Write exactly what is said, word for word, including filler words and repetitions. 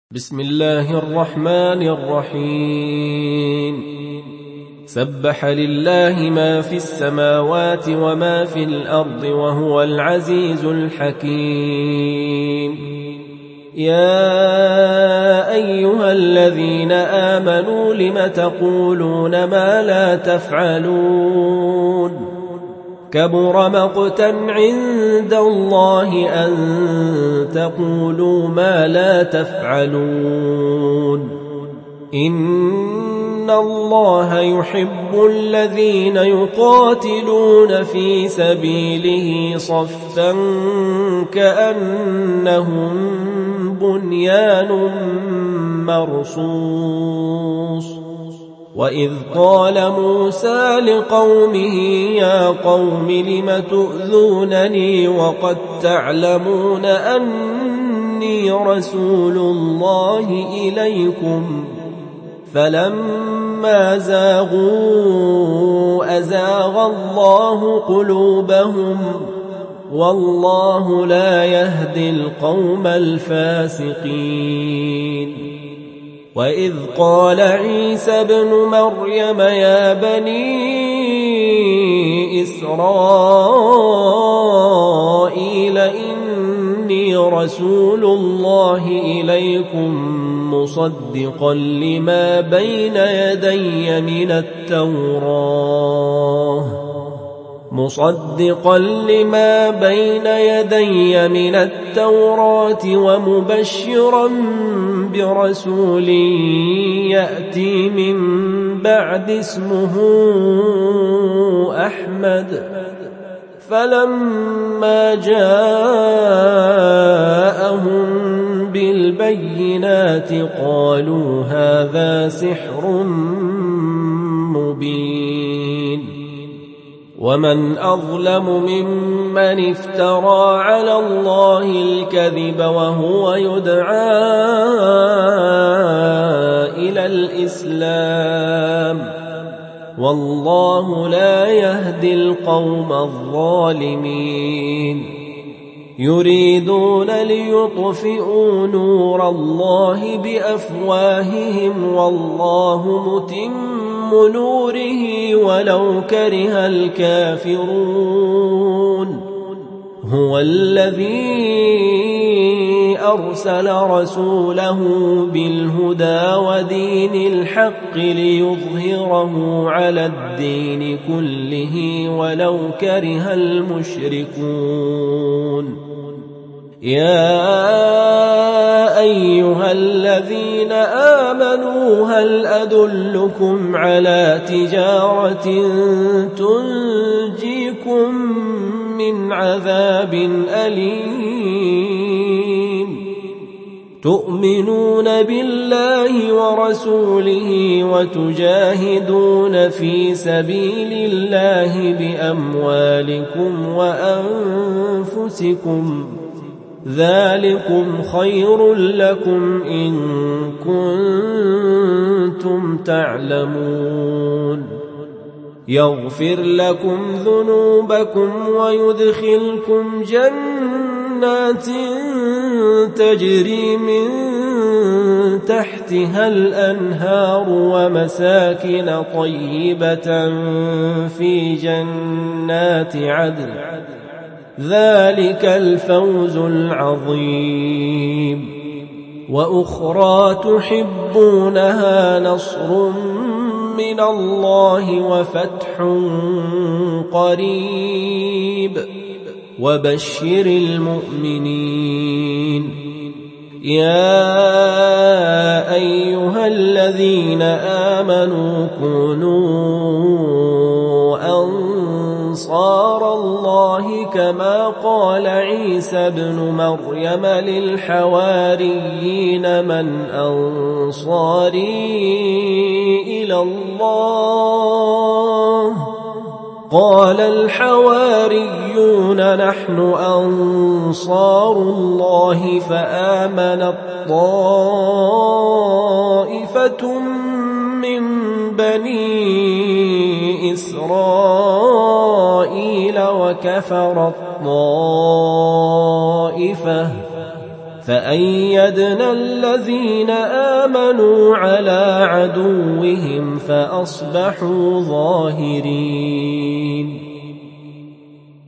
بسم الله الرحمن الرحيم سبح لله ما في السماوات وما في الأرض وهو العزيز الحكيم. يا أيها الذين آمنوا لم تقولون ما لا تفعلون كبر مقتا عند الله أن تقولوا ما لا تفعلون. إن الله يحب الذين يقاتلون في سبيله صفا كأنهم بنيان مرصوص. وإذ قال موسى لقومه يا قوم لم تؤذونني وقد تعلمون أني رسول الله إليكم فلما زاغوا أزاغ الله قلوبهم والله لا يهدي القوم الفاسقين. وإذ قال عيسى ابن مريم يا بني إسرائيل إني رسول الله إليكم مصدقا لما بين يدي من التوراة مصدقا لما بين يدي من التوراة ومبشرا برسول يأتي من بعد اسمه أحمد. فلما جاءهم بالبينات قالوا هذا سحر مبين. ومن أظلم ممن افترى على الله الكذب وهو يدعى إلى الإسلام والله لا يهدي القوم الظالمين. يريدون ليطفئوا نور الله بأفواههم والله متم نوره ولو كره الكافرون. هو الذي أرسل رسوله بالهدى ودين الحق ليظهره على الدين كله ولو كره المشركون. يا أيها الذين آمنوا هل أدلكم على تجارة تنجيكم من عذاب أليم تؤمنون بالله ورسوله وتجاهدون في سبيل الله بأموالكم وأنفسكم ذلكم خير لكم إن كنتم تعلمون. يغفر لكم ذنوبكم ويدخلكم جنات تجري من تحتها الأنهار ومساكن طيبة في جنات عدن ذلك الفوز العظيم. وأخرى تحبونها نصر من الله وفتح قريب وبشر المؤمنين. يا أيها الذين آمنوا كونوا أنصار الله كما قال عيسى ابن مريم للحواريين من أنصاري إلى الله قال الحواريون نحن أنصار الله فآمنت طائفة من بني إسرائيل وكفرت طائفة فأيدنا الذين آمنوا على عدوهم فأصبحوا ظاهرين.